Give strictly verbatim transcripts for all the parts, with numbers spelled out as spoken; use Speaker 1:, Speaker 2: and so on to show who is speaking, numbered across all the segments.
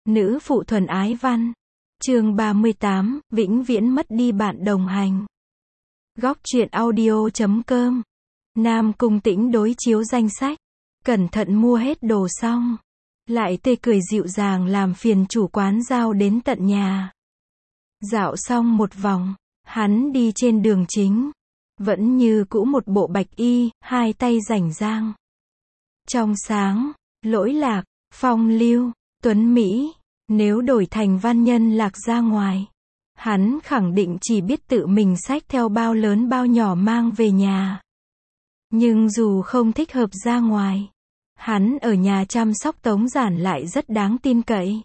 Speaker 1: Nữ phụ thuần ái văn. Chương ba mươi tám, vĩnh viễn mất đi bạn đồng hành. Góc truyện audio chấm com. Nam Cung Tĩnh đối chiếu danh sách. Cẩn thận mua hết đồ xong. Lại tươi cười dịu dàng làm phiền chủ quán giao đến tận nhà. Dạo xong một vòng, hắn đi trên đường chính. Vẫn như cũ một bộ bạch y, hai tay rảnh rang. Trong sáng, lỗi lạc, phong lưu, tuấn Mỹ. Nếu đổi thành văn nhân lạc ra ngoài, hắn khẳng định chỉ biết tự mình xách theo bao lớn bao nhỏ mang về nhà. Nhưng dù không thích hợp ra ngoài, hắn ở nhà chăm sóc Tống Giản lại rất đáng tin cậy.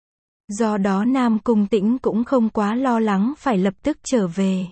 Speaker 1: Do đó Nam Cung Tĩnh cũng không quá lo lắng phải lập tức trở về.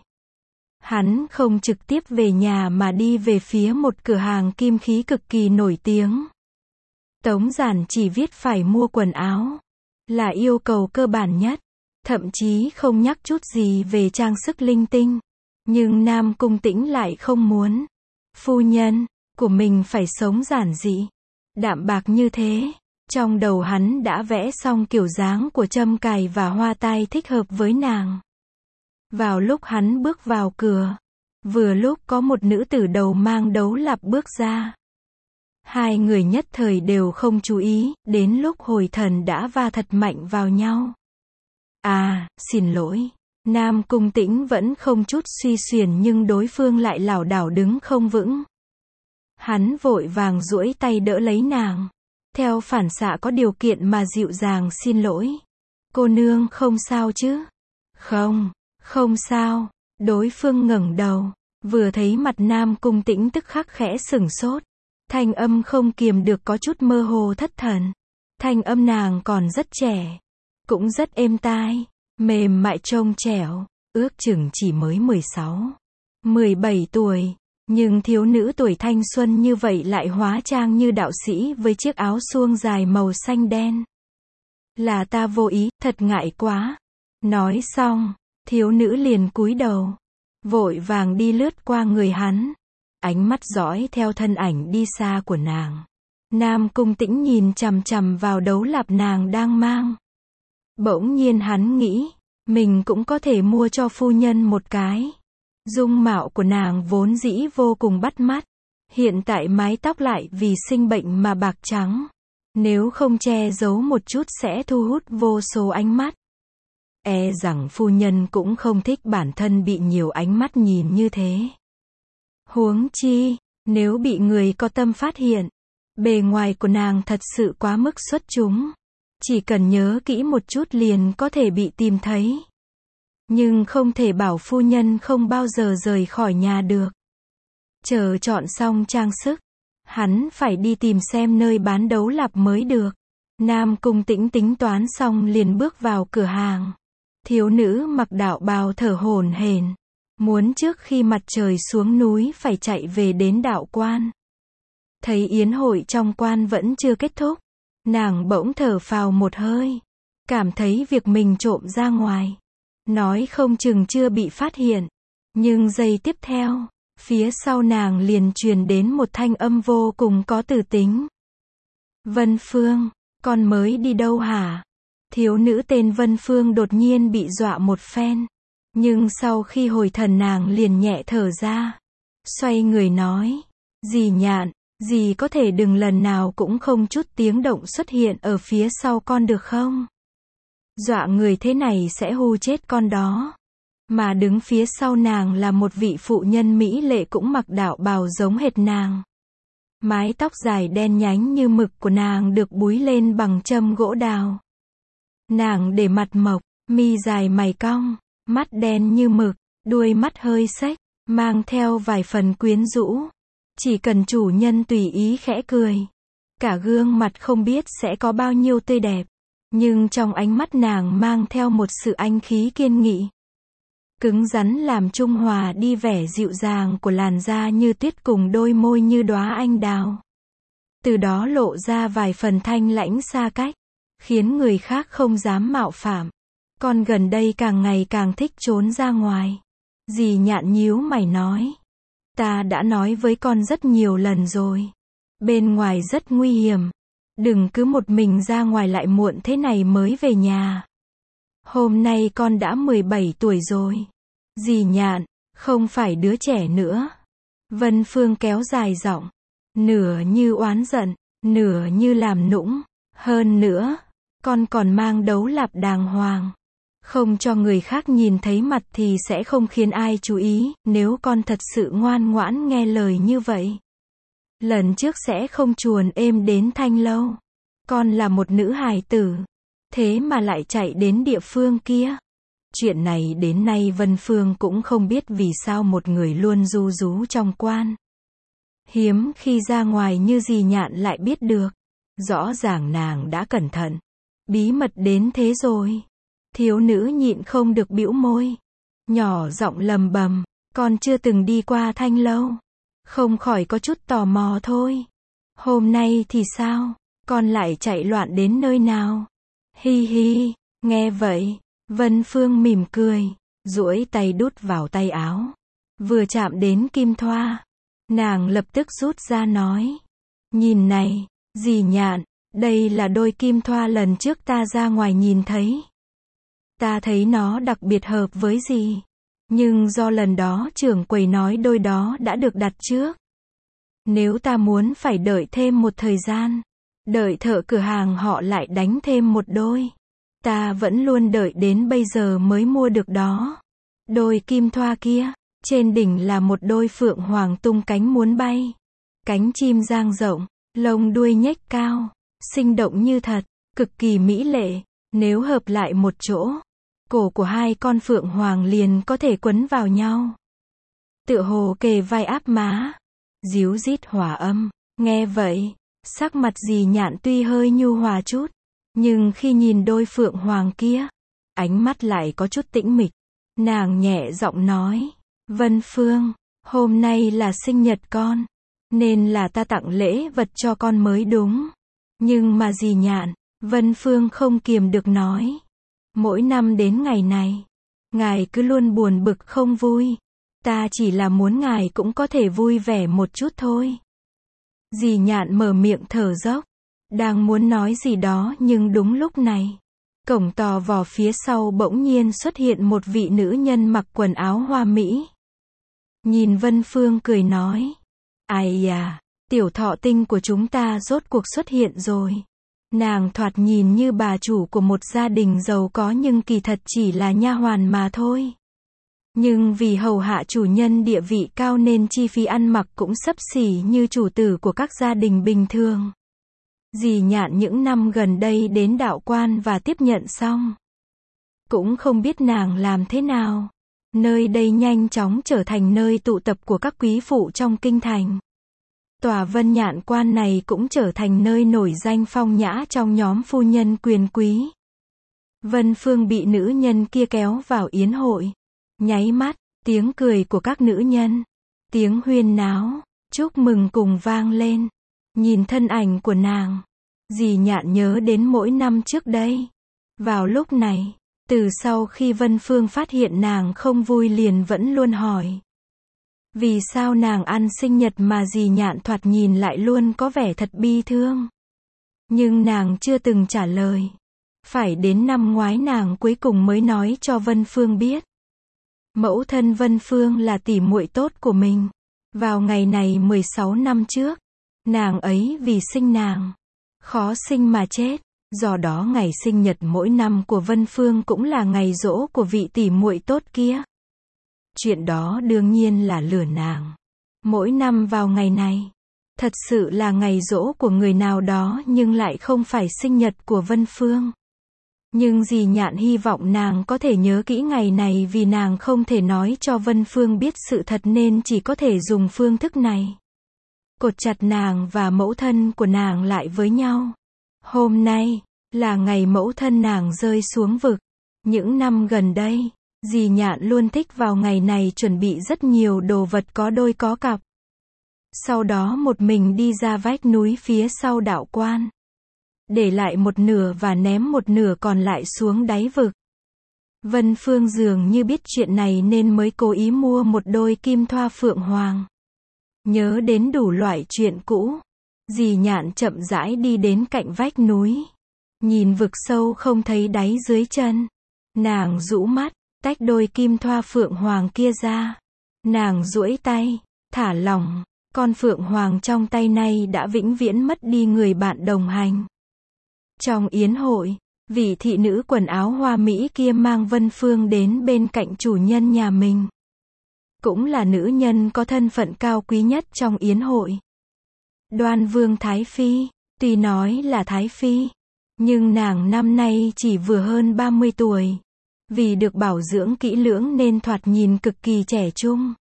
Speaker 1: Hắn không trực tiếp về nhà mà đi về phía một cửa hàng kim khí cực kỳ nổi tiếng. Tống Giản chỉ viết phải mua quần áo, là yêu cầu cơ bản nhất, thậm chí không nhắc chút gì về trang sức linh tinh. Nhưng Nam Cung Tĩnh lại không muốn. Phu nhân của mình phải sống giản dị, đạm bạc như thế. Trong đầu hắn đã vẽ xong kiểu dáng của châm cài và hoa tai thích hợp với nàng. Vào lúc hắn bước vào cửa, vừa lúc có một nữ tử đầu mang đấu lạp bước ra. Hai người nhất thời đều không chú ý, đến lúc hồi thần đã va thật mạnh vào nhau. À, xin lỗi. Nam Cung Tĩnh vẫn không chút suy xuyển nhưng đối phương lại lảo đảo đứng không vững. Hắn vội vàng duỗi tay đỡ lấy nàng. Theo phản xạ có điều kiện mà dịu dàng xin lỗi. Cô nương không sao chứ? Không, không sao. Đối phương ngẩng đầu, vừa thấy mặt Nam Cung Tĩnh tức khắc khẽ sửng sốt. Thanh âm không kiềm được có chút mơ hồ thất thần. Thanh âm nàng còn rất trẻ, cũng rất êm tai, mềm mại trông trẻo, ước chừng chỉ mới mười sáu, mười bảy tuổi, nhưng thiếu nữ tuổi thanh xuân như vậy lại hóa trang như đạo sĩ với chiếc áo suông dài màu xanh đen. Là ta vô ý, thật ngại quá. Nói xong, thiếu nữ liền cúi đầu, vội vàng đi lướt qua người hắn. Ánh mắt dõi theo thân ảnh đi xa của nàng. Nam Cung Tĩnh nhìn chằm chằm vào đấu lạp nàng đang mang. Bỗng nhiên hắn nghĩ, mình cũng có thể mua cho phu nhân một cái. Dung mạo của nàng vốn dĩ vô cùng bắt mắt. Hiện tại mái tóc lại vì sinh bệnh mà bạc trắng. Nếu không che giấu một chút sẽ thu hút vô số ánh mắt. E rằng phu nhân cũng không thích bản thân bị nhiều ánh mắt nhìn như thế. Huống chi, nếu bị người có tâm phát hiện, bề ngoài của nàng thật sự quá mức xuất chúng. Chỉ cần nhớ kỹ một chút liền có thể bị tìm thấy. Nhưng không thể bảo phu nhân không bao giờ rời khỏi nhà được. Chờ chọn xong trang sức, hắn phải đi tìm xem nơi bán đấu lạp mới được. Nam Cung Tĩnh tính toán xong liền bước vào cửa hàng. Thiếu nữ mặc đạo bào thở hổn hển. Muốn trước khi mặt trời xuống núi phải chạy về đến đạo quan. Thấy yến hội trong quan vẫn chưa kết thúc, nàng bỗng thở phào một hơi. Cảm thấy việc mình trộm ra ngoài, nói không chừng chưa bị phát hiện. Nhưng giây tiếp theo, phía sau nàng liền truyền đến một thanh âm vô cùng có từ tính. Vân Phương, con mới đi đâu hả? Thiếu nữ tên Vân Phương đột nhiên bị dọa một phen. Nhưng sau khi hồi thần nàng liền nhẹ thở ra. Xoay người nói, dì Nhạn, dì có thể đừng lần nào cũng không chút tiếng động xuất hiện ở phía sau con được không? Dọa người thế này sẽ hù chết con đó. Mà đứng phía sau nàng là một vị phụ nhân mỹ lệ cũng mặc đạo bào giống hệt nàng. Mái tóc dài đen nhánh như mực của nàng được búi lên bằng châm gỗ đào. Nàng để mặt mộc, mi dài mày cong. Mắt đen như mực, đuôi mắt hơi xếch, mang theo vài phần quyến rũ. Chỉ cần chủ nhân tùy ý khẽ cười, cả gương mặt không biết sẽ có bao nhiêu tươi đẹp. Nhưng trong ánh mắt nàng mang theo một sự anh khí kiên nghị. Cứng rắn làm trung hòa đi vẻ dịu dàng của làn da như tuyết cùng đôi môi như đóa anh đào. Từ đó lộ ra vài phần thanh lãnh xa cách, khiến người khác không dám mạo phạm. Con gần đây càng ngày càng thích trốn ra ngoài. Dì Nhạn nhíu mày nói. Ta đã nói với con rất nhiều lần rồi. Bên ngoài rất nguy hiểm. đừng cứ một mình ra ngoài lại muộn thế này mới về nhà. Hôm nay con đã mười bảy tuổi rồi. Dì Nhạn, không phải đứa trẻ nữa. Vân Phương kéo dài giọng, nửa như oán giận, nửa như làm nũng. Hơn nữa, con còn mang đấu lạp đàng hoàng. Không cho người khác nhìn thấy mặt thì sẽ không khiến ai chú ý, nếu con thật sự ngoan ngoãn nghe lời như vậy. Lần trước sẽ không chuồn êm đến Thanh Lâu. Con là một nữ hài tử, thế mà lại chạy đến địa phương kia. Chuyện này đến nay Vân Phương cũng không biết vì sao một người luôn ru rú trong quan. Hiếm khi ra ngoài như dì Nhạn lại biết được. Rõ ràng nàng đã cẩn thận. Bí mật đến thế rồi. Thiếu nữ nhịn không được bĩu môi. Nhỏ giọng lầm bầm, con chưa từng đi qua Thanh Lâu. Không khỏi có chút tò mò thôi. Hôm nay thì sao? Con lại chạy loạn đến nơi nào? Hi hi, nghe vậy, Vân Phương mỉm cười, duỗi tay đút vào tay áo. Vừa chạm đến kim thoa, nàng lập tức rút ra nói. Nhìn này, dì Nhạn, đây là đôi kim thoa lần trước ta ra ngoài nhìn thấy. Ta thấy nó đặc biệt hợp với dì. Nhưng do lần đó trưởng quầy nói đôi đó đã được đặt trước. Nếu ta muốn phải đợi thêm một thời gian, đợi thợ cửa hàng họ lại đánh thêm một đôi. Ta vẫn luôn đợi đến bây giờ mới mua được đó. Đôi kim thoa kia, trên đỉnh là một đôi phượng hoàng tung cánh muốn bay. Cánh chim dang rộng, lông đuôi nhếch cao, sinh động như thật, cực kỳ mỹ lệ. Nếu hợp lại một chỗ, cổ của hai con phượng hoàng liền có thể quấn vào nhau. Tựa hồ kề vai áp má, díu dít hòa âm. Nghe vậy, sắc mặt dì Nhạn tuy hơi nhu hòa chút, nhưng khi nhìn đôi phượng hoàng kia, ánh mắt lại có chút tĩnh mịch. Nàng nhẹ giọng nói, Vân Phương, hôm nay là sinh nhật con, nên là ta tặng lễ vật cho con mới đúng. Nhưng mà dì Nhạn, Vân Phương không kiềm được nói. Mỗi năm đến ngày này, ngài cứ luôn buồn bực không vui. Ta chỉ là muốn ngài cũng có thể vui vẻ một chút thôi. Dì Nhạn mở miệng thở dốc, đang muốn nói gì đó nhưng đúng lúc này, cổng tò vò phía sau bỗng nhiên xuất hiện một vị nữ nhân mặc quần áo hoa mỹ. Nhìn Vân Phương cười nói, ai à, tiểu thọ tinh của chúng ta rốt cuộc xuất hiện rồi. Nàng thoạt nhìn như bà chủ của một gia đình giàu có nhưng kỳ thật chỉ là nha hoàn mà thôi. Nhưng vì hầu hạ chủ nhân địa vị cao nên chi phí ăn mặc cũng xấp xỉ như chủ tử của các gia đình bình thường. Dì Nhạn những năm gần đây đến đạo quan và tiếp nhận xong. Cũng không biết nàng làm thế nào. Nơi đây nhanh chóng trở thành nơi tụ tập của các quý phụ trong kinh thành. Tòa Vân Nhạn quan này cũng trở thành nơi nổi danh phong nhã trong nhóm phu nhân quyền quý. Vân Phương bị nữ nhân kia kéo vào yến hội. Nháy mắt, tiếng cười của các nữ nhân, tiếng huyên náo, chúc mừng cùng vang lên. Nhìn thân ảnh của nàng, dì Nhạn nhớ đến mỗi năm trước đây. Vào lúc này, từ sau khi Vân Phương phát hiện nàng không vui liền vẫn luôn hỏi. Vì sao nàng ăn sinh nhật mà dì Nhạn thoạt nhìn lại luôn có vẻ thật bi thương. Nhưng nàng chưa từng trả lời. Phải đến năm ngoái nàng cuối cùng mới nói cho Vân Phương biết. Mẫu thân Vân Phương là tỉ muội tốt của mình. Vào ngày này mười sáu năm trước, nàng ấy vì sinh nàng, khó sinh mà chết. Do đó ngày sinh nhật mỗi năm của Vân Phương cũng là ngày giỗ của vị tỉ muội tốt kia. Chuyện đó đương nhiên là lừa nàng. Mỗi năm vào ngày này, thật sự là ngày giỗ của người nào đó nhưng lại không phải sinh nhật của Vân Phương. Nhưng dì Nhạn hy vọng nàng có thể nhớ kỹ ngày này vì nàng không thể nói cho Vân Phương biết sự thật nên chỉ có thể dùng phương thức này. Cột chặt nàng và mẫu thân của nàng lại với nhau. Hôm nay, là ngày mẫu thân nàng rơi xuống vực. Những năm gần đây, dì Nhạn luôn thích vào ngày này chuẩn bị rất nhiều đồ vật có đôi có cặp. Sau đó một mình đi ra vách núi phía sau đạo quan. Để lại một nửa và ném một nửa còn lại xuống đáy vực. Vân Phương dường như biết chuyện này nên mới cố ý mua một đôi kim thoa phượng hoàng. Nhớ đến đủ loại chuyện cũ, Dì Nhạn chậm rãi đi đến cạnh vách núi. Nhìn vực sâu không thấy đáy dưới chân. Nàng rũ mắt, tách đôi kim thoa phượng hoàng kia ra. Nàng duỗi tay, thả lỏng. Con phượng hoàng trong tay này đã vĩnh viễn mất đi người bạn đồng hành. Trong yến hội, vị thị nữ quần áo hoa mỹ kia mang Vân Phương đến bên cạnh chủ nhân nhà mình. Cũng là nữ nhân có thân phận cao quý nhất trong yến hội. Đoan Vương Thái Phi, tuy nói là Thái Phi, nhưng nàng năm nay chỉ vừa hơn ba mươi tuổi. Vì được bảo dưỡng kỹ lưỡng nên thoạt nhìn cực kỳ trẻ trung.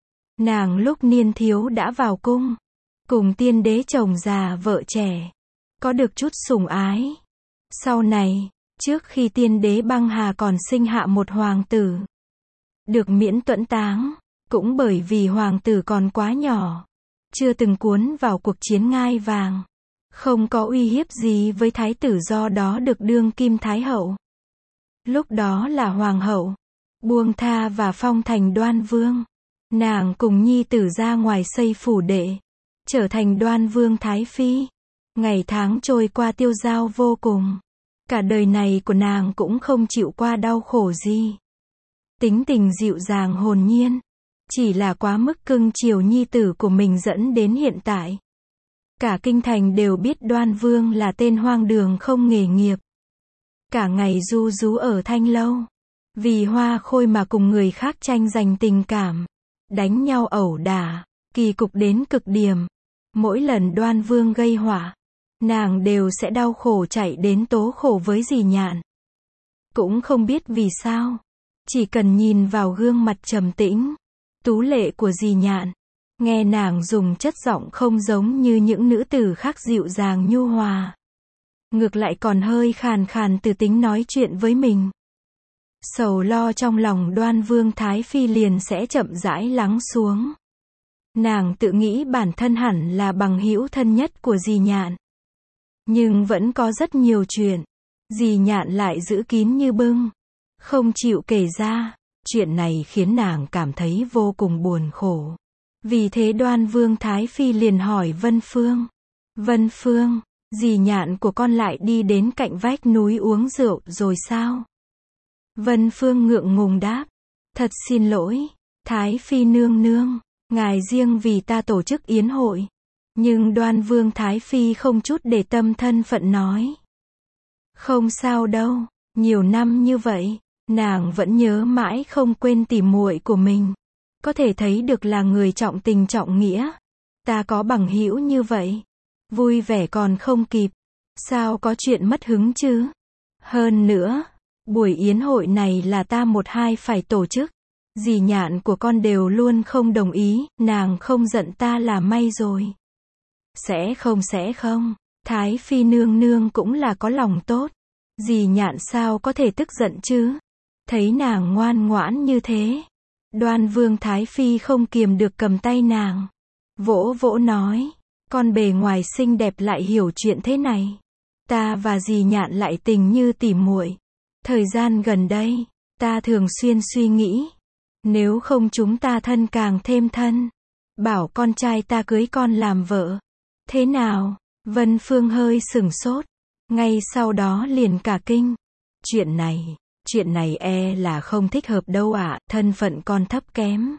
Speaker 1: Nàng lúc niên thiếu đã vào cung, cùng tiên đế chồng già vợ trẻ, có được chút sủng ái. Sau này, trước khi tiên đế băng hà còn sinh hạ một hoàng tử, được miễn tuẫn táng, cũng bởi vì hoàng tử còn quá nhỏ, chưa từng cuốn vào cuộc chiến ngai vàng, không có uy hiếp gì với thái tử, do đó được đương kim thái hậu. Lúc đó là hoàng hậu, buông tha và phong thành Đoan Vương. Nàng cùng nhi tử ra ngoài xây phủ đệ, trở thành Đoan Vương Thái Phi. Ngày tháng trôi qua tiêu dao vô cùng. Cả đời này của nàng cũng không chịu qua đau khổ gì. Tính tình dịu dàng hồn nhiên. Chỉ là quá mức cưng chiều nhi tử của mình dẫn đến hiện tại. Cả kinh thành đều biết Đoan Vương là tên hoang đường không nghề nghiệp. Cả ngày ru rú ở thanh lâu. Vì hoa khôi mà cùng người khác tranh giành tình cảm. Đánh nhau ẩu đả, kỳ cục đến cực điểm. Mỗi lần Đoan Vương gây họa, nàng đều sẽ đau khổ chạy đến tố khổ với dì Nhạn. Cũng không biết vì sao, chỉ cần nhìn vào gương mặt trầm tĩnh, tú lệ của dì Nhạn, nghe nàng dùng chất giọng không giống như những nữ tử khác dịu dàng nhu hòa. Ngược lại còn hơi khàn khàn từ tính nói chuyện với mình. Sầu lo trong lòng Đoan Vương Thái Phi liền sẽ chậm rãi lắng xuống. Nàng tự nghĩ bản thân hẳn là bằng hữu thân nhất của dì Nhạn. Nhưng vẫn có rất nhiều chuyện, dì Nhạn lại giữ kín như bưng, không chịu kể ra. Chuyện này khiến nàng cảm thấy vô cùng buồn khổ. Vì thế Đoan Vương Thái Phi liền hỏi Vân Phương. Vân Phương, dì Nhạn của con lại đi đến cạnh vách núi uống rượu rồi sao? Vân Phương ngượng ngùng đáp. Thật xin lỗi, Thái Phi nương nương, ngài riêng vì ta tổ chức yến hội. Nhưng Đoan Vương Thái Phi không chút để tâm thân phận nói. Không sao đâu, nhiều năm như vậy, nàng vẫn nhớ mãi không quên tỉ muội của mình. Có thể thấy được là người trọng tình trọng nghĩa. Ta có bằng hữu như vậy, vui vẻ còn không kịp, sao có chuyện mất hứng chứ? Hơn nữa, buổi yến hội này là ta một hai phải tổ chức. Dì Nhạn của con đều luôn không đồng ý, nàng không giận ta là may rồi. Sẽ không sẽ không, Thái Phi nương nương cũng là có lòng tốt. Dì Nhạn sao có thể tức giận chứ? Thấy nàng ngoan ngoãn như thế, Đoan Vương Thái Phi không kiềm được cầm tay nàng, vỗ vỗ nói, con bề ngoài xinh đẹp lại hiểu chuyện thế này. Ta và dì Nhạn lại tình như tỉ muội. Thời gian gần đây, ta thường xuyên suy nghĩ, nếu không chúng ta thân càng thêm thân, bảo con trai ta cưới con làm vợ. Thế nào? Vân Phương hơi sửng sốt, ngay sau đó liền cả kinh. Chuyện này, chuyện này e là không thích hợp đâu ạ, thân phận con thấp kém.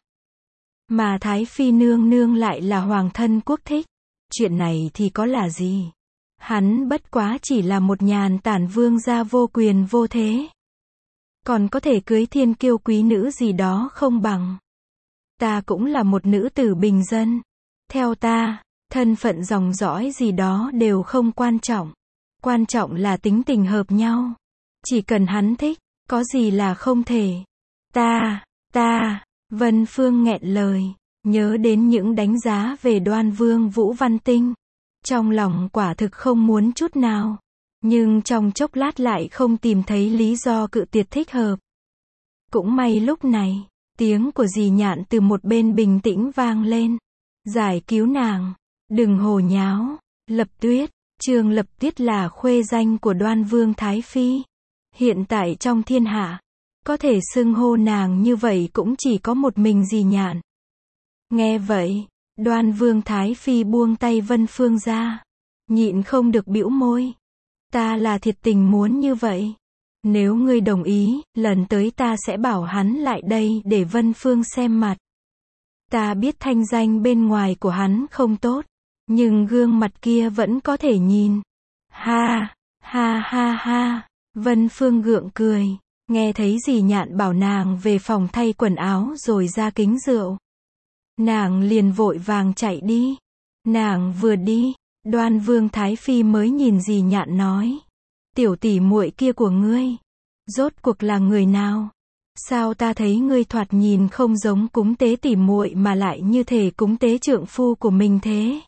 Speaker 1: Mà Thái Phi nương nương lại là hoàng thân quốc thích. Chuyện này thì có là gì? Hắn bất quá chỉ là một nhàn tản vương gia vô quyền vô thế. Còn có thể cưới thiên kiêu quý nữ gì đó không bằng. Ta cũng là một nữ tử bình dân. Theo ta, thân phận dòng dõi gì đó đều không quan trọng. Quan trọng là tính tình hợp nhau. Chỉ cần hắn thích, có gì là không thể. Ta, ta, Vân Phương nghẹn lời, nhớ đến những đánh giá về Đoan Vương Vũ Văn Tinh. Trong lòng quả thực không muốn chút nào. Nhưng trong chốc lát lại không tìm thấy lý do cự tuyệt thích hợp. Cũng may lúc này, tiếng của dì Nhạn từ một bên bình tĩnh vang lên. Giải cứu nàng, đừng hồ nháo. Lập Tuyết, Trường Lập Tuyết là khuê danh của Đoan Vương Thái Phi. Hiện tại trong thiên hạ, có thể xưng hô nàng như vậy cũng chỉ có một mình dì Nhạn. Nghe vậy, Đoan Vương Thái Phi buông tay Vân Phương ra. nhịn không được bĩu môi. Ta là thiệt tình muốn như vậy. Nếu ngươi đồng ý, lần tới ta sẽ bảo hắn lại đây để Vân Phương xem mặt. Ta biết thanh danh bên ngoài của hắn không tốt, nhưng gương mặt kia vẫn có thể nhìn. Ha, ha ha ha, Vân Phương gượng cười, nghe thấy dì Nhạn bảo nàng về phòng thay quần áo rồi ra kính rượu. Nàng liền vội vàng chạy đi. Nàng vừa đi, Đoan Vương Thái Phi mới nhìn dì Nhạn nói. Tiểu tỷ muội kia của ngươi, rốt cuộc là người nào? Sao ta thấy ngươi thoạt nhìn không giống cúng tế tỷ muội mà lại như thể cúng tế trượng phu của mình thế?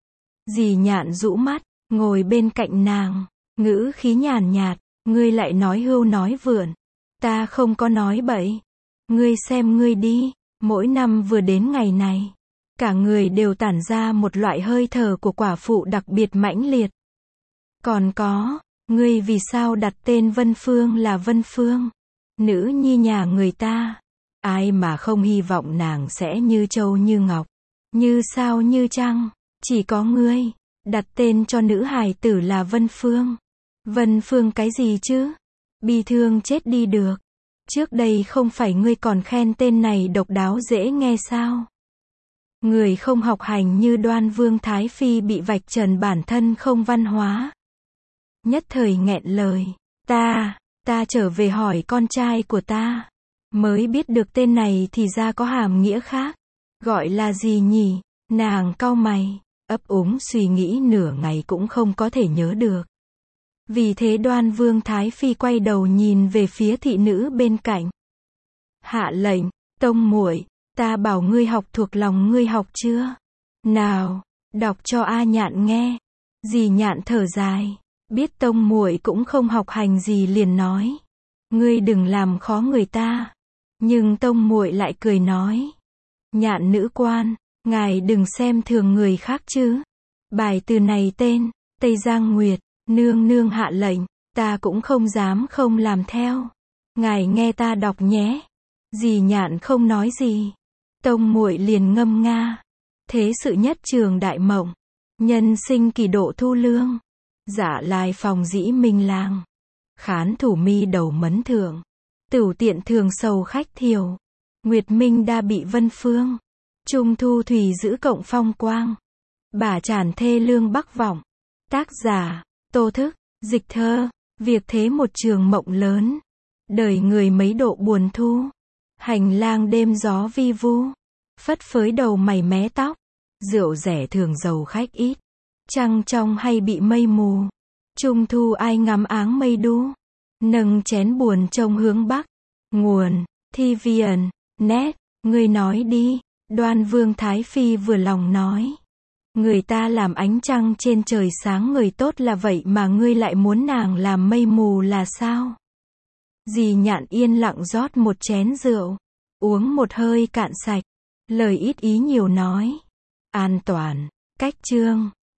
Speaker 1: Dì Nhạn rũ mắt, ngồi bên cạnh nàng, ngữ khí nhàn nhạt, ngươi lại nói hưu nói vượn. Ta không có nói bậy. Ngươi xem ngươi đi, mỗi năm vừa đến ngày này, cả người đều tản ra một loại hơi thở của quả phụ đặc biệt mãnh liệt. Còn có, ngươi vì sao đặt tên Vân Phương là Vân Phương? Nữ nhi nhà người ta. Ai mà không hy vọng nàng sẽ như châu như ngọc, như sao như trăng. Chỉ có ngươi, đặt tên cho nữ hài tử là Vân Phương. Vân Phương cái gì chứ? Bi thương chết đi được. Trước đây không phải ngươi còn khen tên này độc đáo dễ nghe sao? Người không học hành như Đoan Vương Thái Phi bị vạch trần bản thân không văn hóa. Nhất thời nghẹn lời. Ta, ta trở về hỏi con trai của ta. Mới biết được tên này thì ra có hàm nghĩa khác. Gọi là gì nhỉ? Nàng cau mày, ấp úng suy nghĩ nửa ngày cũng không có thể nhớ được. Vì thế Đoan Vương Thái Phi quay đầu nhìn về phía thị nữ bên cạnh. Hạ lệnh, tông muội, ta bảo ngươi học thuộc lòng ngươi học chưa? Nào, đọc cho A Nhạn nghe. Dì Nhạn thở dài, biết tông muội cũng không học hành gì liền nói. Ngươi đừng làm khó người ta. Nhưng tông muội lại cười nói. Nhạn nữ quan, ngài đừng xem thường người khác chứ. Bài từ này tên, Tây Giang Nguyệt. Nương nương hạ lệnh, ta cũng không dám không làm theo. Ngài nghe ta đọc nhé. Dì Nhạn không nói gì. Tông muội liền ngâm nga. Thế sự nhất trường đại mộng. Nhân sinh kỳ độ thu lương. Dạ lai phòng dĩ minh lang. Khán thủ mi đầu mấn thượng. Tửu tiện thường sầu khách thiều. Nguyệt minh đa bị Vân Phương. Trung thu thủy giữ cộng phong quang. Bả tràn thê lương bắc vọng. Tác giả Tô Thức, dịch thơ. Việc thế một trường mộng lớn. Đời người mấy độ buồn thu. Hành lang đêm gió vi vu. Phất phới đầu mày mé tóc. Rượu rẻ thường giàu khách ít. Trăng trong hay bị mây mù. Trung thu ai ngắm áng mây đu. Nâng chén buồn trông hướng bắc. Nguồn, Thi Viền, Nét, ngươi nói đi. Đoan Vương Thái Phi vừa lòng nói. Người ta làm ánh trăng trên trời sáng người tốt là vậy mà ngươi lại muốn nàng làm mây mù là sao? Dì Nhạn yên lặng rót một chén rượu. Uống một hơi cạn sạch. Lời ít ý nhiều nói. An toàn, cách chương.